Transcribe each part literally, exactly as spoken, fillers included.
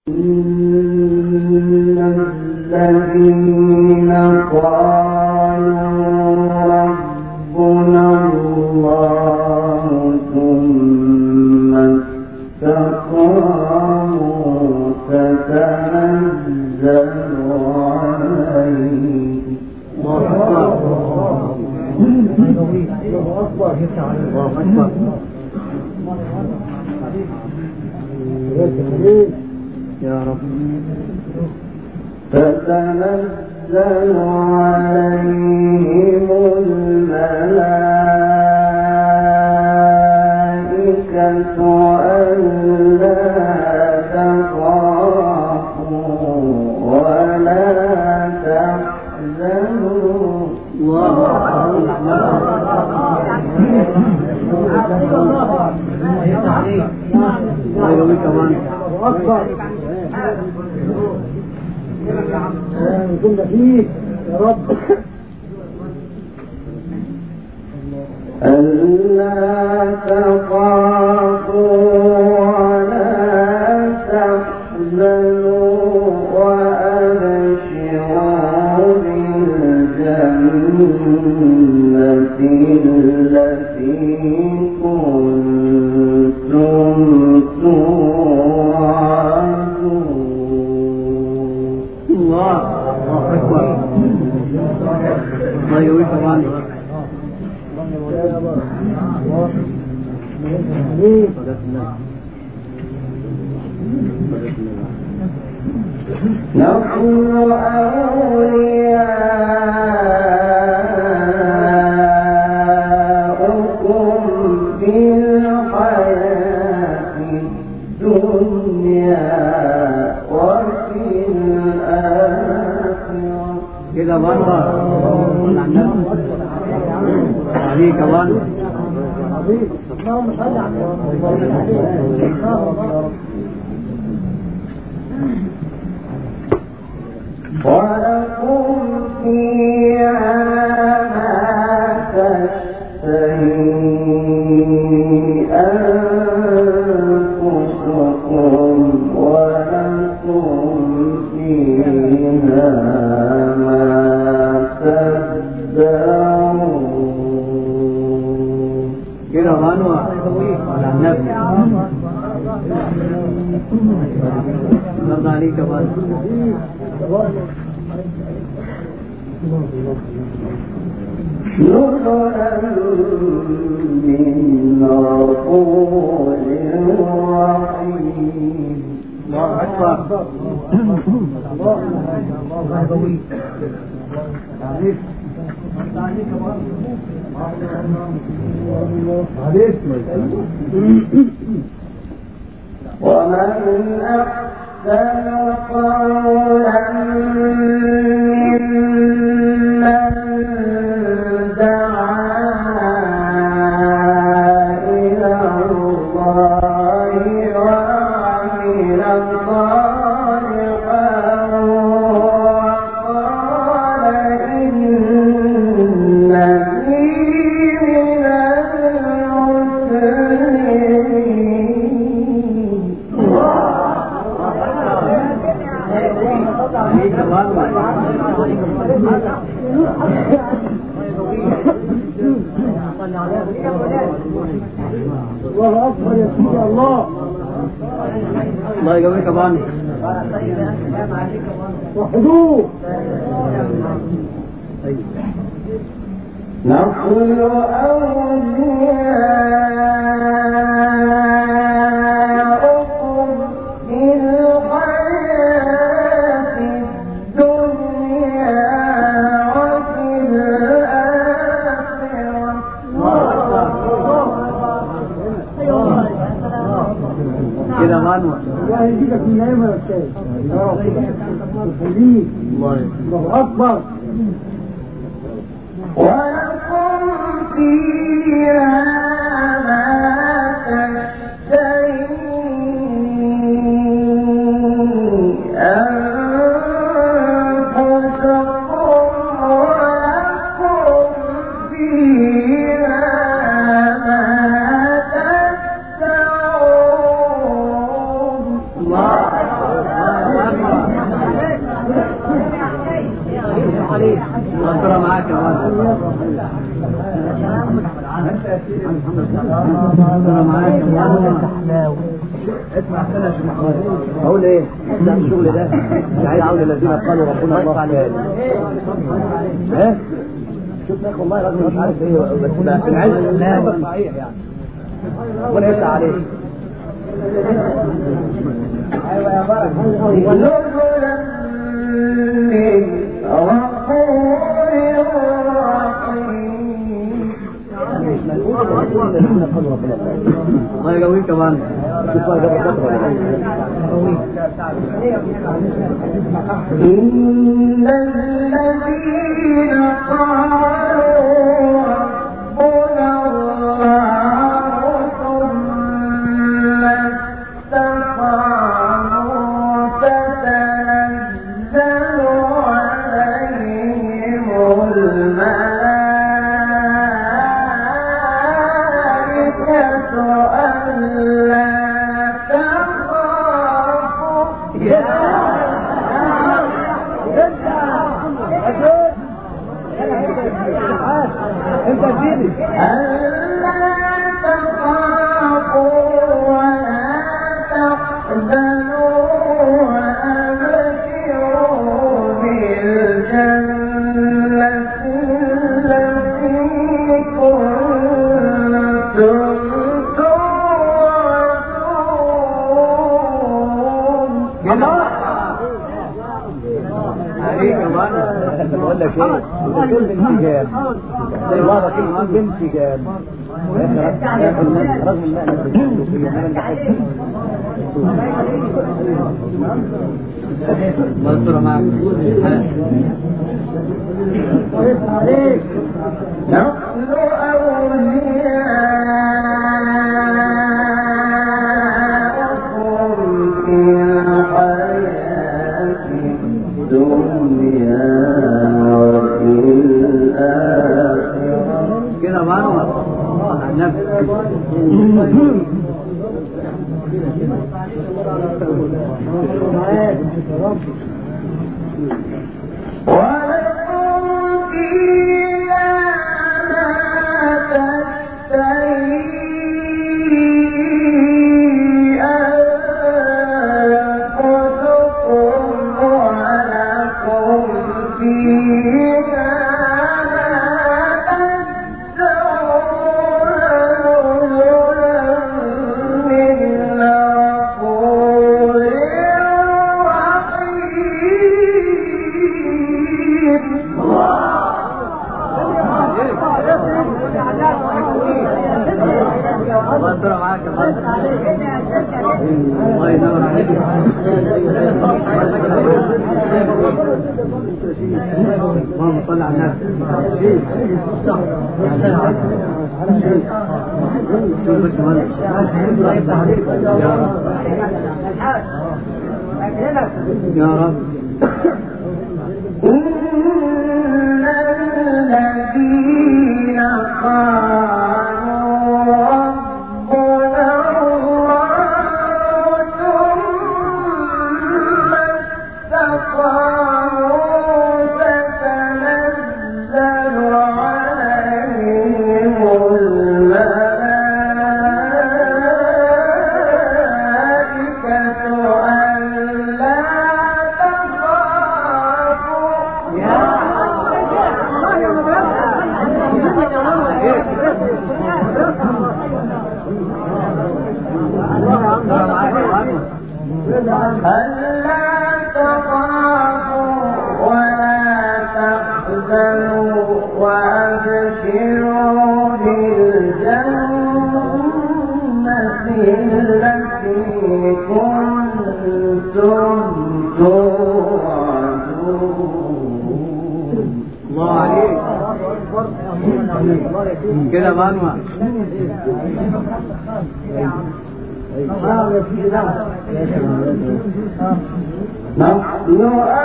إن الذين قالوا ربنا الله ثم استقاموا تتنزل عليهم يا رب تتنزل عليهم الملائكة ألا تخافوا ولا تحزنوا كنا فيه يا رب ألا تخافوا ولا تحزنوا وأبشروا بالجنة التي كنتم توعدون. الله أكبر. الله يوفقك عنك. نحن أولياؤكم في الحياة الدنيا وفي الآخرة. كده مرة عليك مرة ولكم فيها ما تشتهي أنفسكم ولكم فيها ما تدعون. كده مرة على النبي الله عليك مرة نزلا من غفور رحيم. الله أكبر. الله يقويك. ومن أحسن قولا ممن دعا إلى الله وعمل صالحا وقال إنني من المسلمين. الله أكبر يا سيدي الله. الله يقويك باني وحدوه. نحن أولياؤكم في الحياة الدنيا وفي الآخرة. كده غنوة الله يجيبك من نعمة يا أستاذ. يخليك. الله أكبر. ولكم فيها ما تشتهي أنفسكم ولكم فيها ما تدعون. الله معاك يا ولد. انا معاك يا ولد. اسمع استنى يا شيخ محمود. اقول ايه؟ ده الشغل ده عايز اقول الذين قالوا ربنا الله تعالى. ايه؟ شوف يا اخي والله راجل مش عارف ايه بس في العلم لا صحيح يعني. ربنا يفتح عليك. ايوه يا بارك. نزلا من غفور الله يقويك كمان. إن الذين قالوا ربنا الله ثم استقاموا تتنزل عليهم الملائكة ألا تخافوا انت سيدي ألا تخافوا ولا تحزنوا وأبشروا بالجنة التي كنتم توعدون. عليك يا مان. بقول لك ايه؟ انت كنت انسجام زي بعض كلمة بانسجام رغم ان احنا الله يستر معك. نحن أولياؤكم في الحياة الدنيا وفي الآخرة. كده معنا عن نفسك. ولكم فيها ما تشتهي أنفسكم ولكم فيها الله يستر معاك يا مان. الله ينور عليك. اللهم صل على النبي. يا رب. إن الذين قالوا ربنا الله ثم استقاموا تتنزل عليهم الملائكة ألا ألا تخافوا ولا تحزنوا وأبشروا بالجنة التي كنتم توعدون. الله عليك. كده مانوع. نحن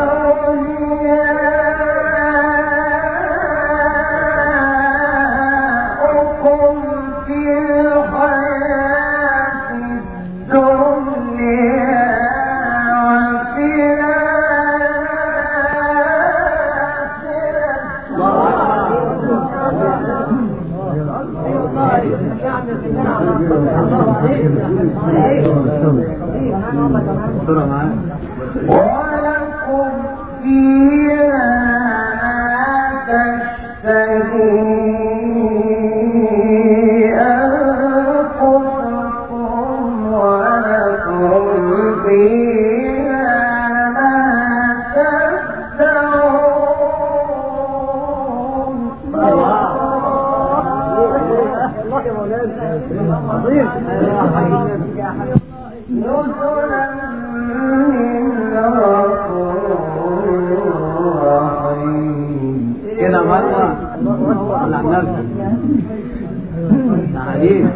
أولياؤكم في الحياة الدنيا وفي الآخرة. ولكم فيها ما تشتهي أنفسكم ولكم فيها ما تدعون. نزلا من غفور رحيم. كده مرة على النبي تعاليم.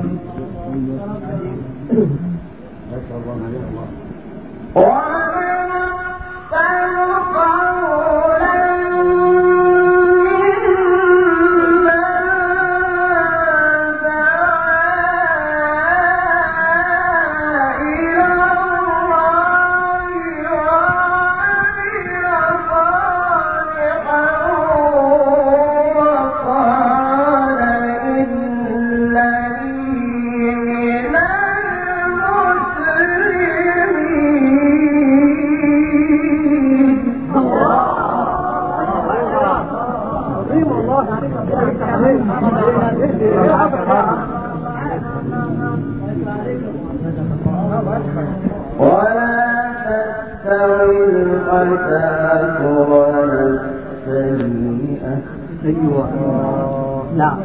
ومن أحسن قولا ولا تستوي الحسنة ولا السيئة. ايوه نعم.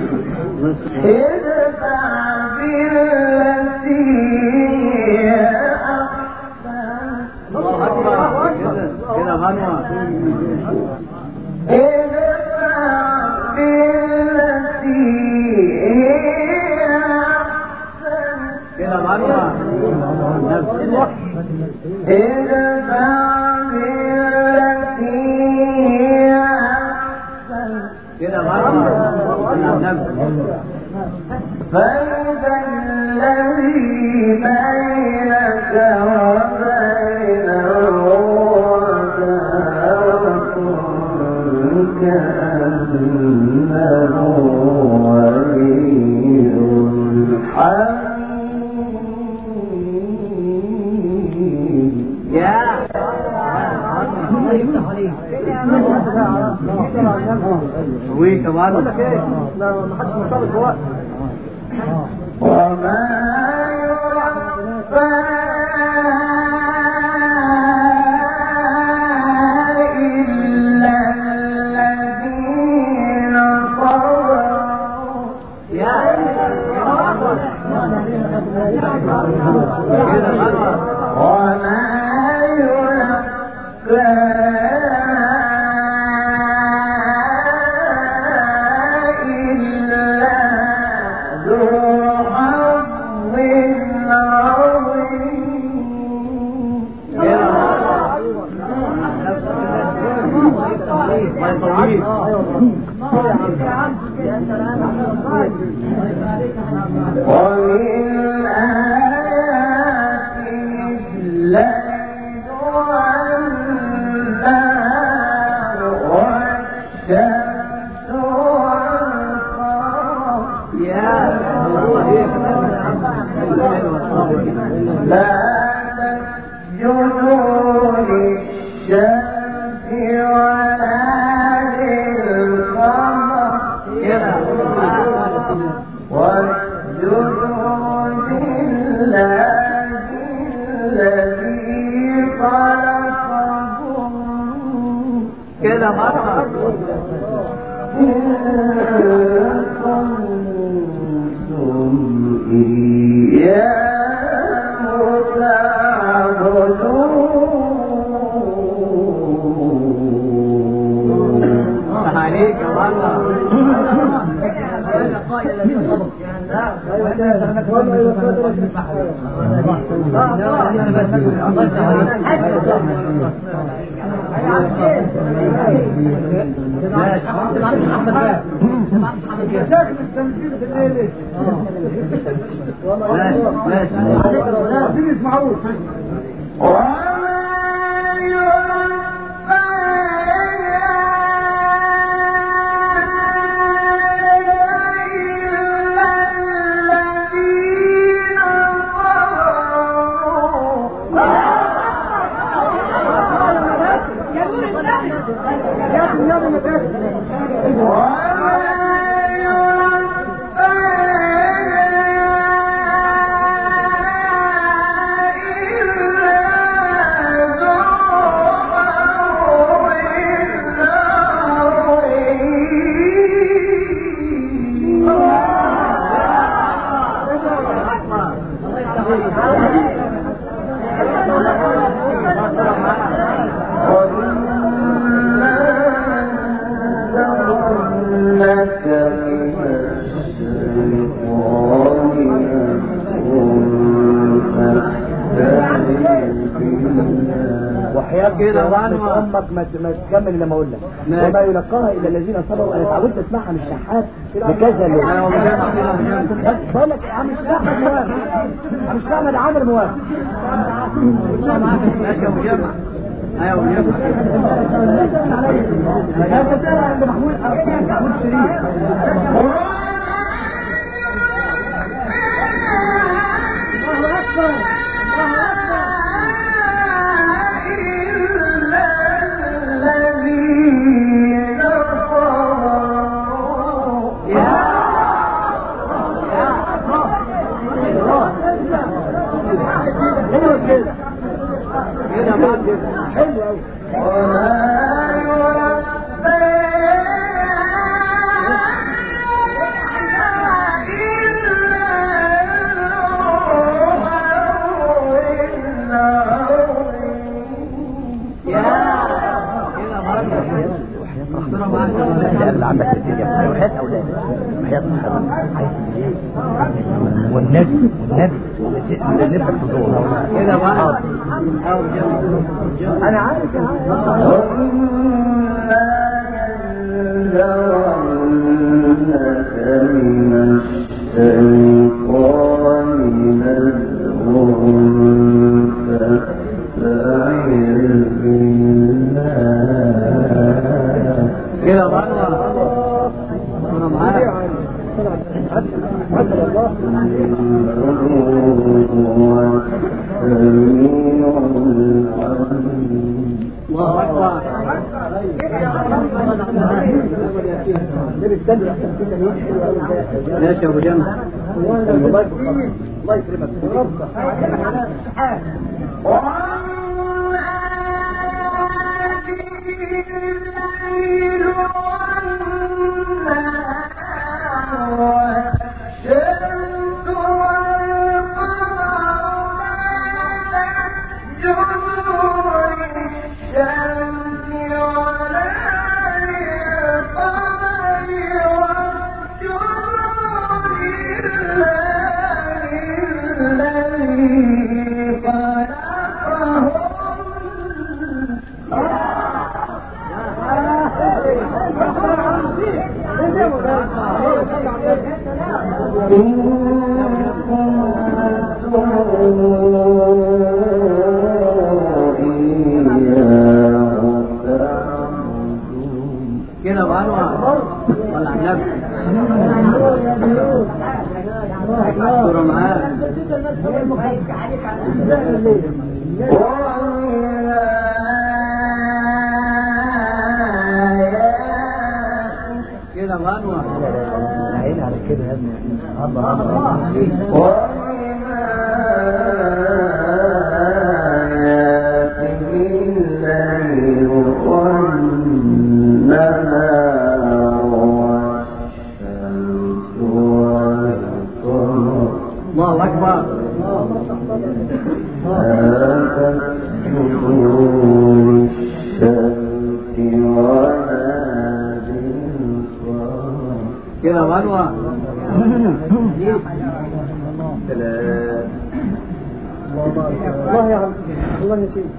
ادفع بالتي هي أحسن. كده غنوة. ادفع بالتي هي أحسن. كده غنوة. ادفع بالتي هي أحسن. كده غنوة. فإذا الذي بينك وبينه عداوة كأنه ولي حميم. يا وي كمان وما يرفع إلا الذين صبروا. وما يلقى إلا ذو حظ عظيم. ومن آياته الليل والنهار والشمس والقمر. لا تسجدوا للشمس ولا للقمر واسجدوا لله الذي خلقهم. كده مرة إن كنتم إياه تعبدون. عليك والله. وما كده امك ما تكمل لما اقول لك وما يلقاها الا الذين صبروا. انا اتعودت اسمعها من الشحات لكذا ليه بقول لك عم مش احمد موافق عم مش احمد عامر موافق ماشي يا ابو جمع. ايوه يا ابو جمع انت بتقرا عند محمود محمود شريف والنبي والنبي اللي نفسك تزوره كده بقى. انا عارف يا كده بقى. انا معاك. الله أكبر. ماشي يا ابو جمع. الله يكرمك. كده بقى. ولا النبي صورة معاه. كده بقى. عين على كده يا ابني. الله الله. الله أكبر. كده غنوة. الله يا الله يا سيدي.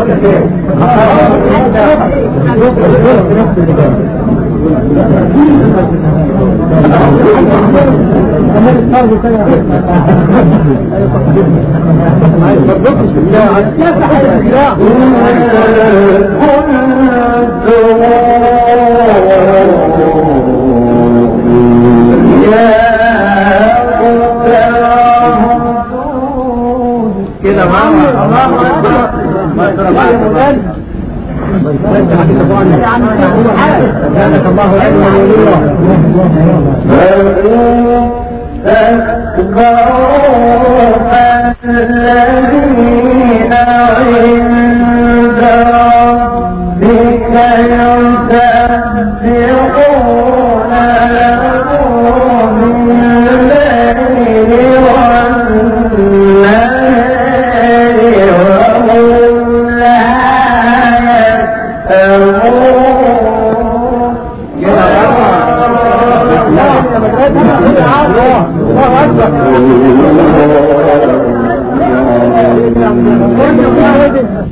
كده معنا الله اكبر ما يقدر بعد سبحانك الله العلم والولي الذين عند ربك يسبحون له بالليل والنهار وهم لا يسأمون.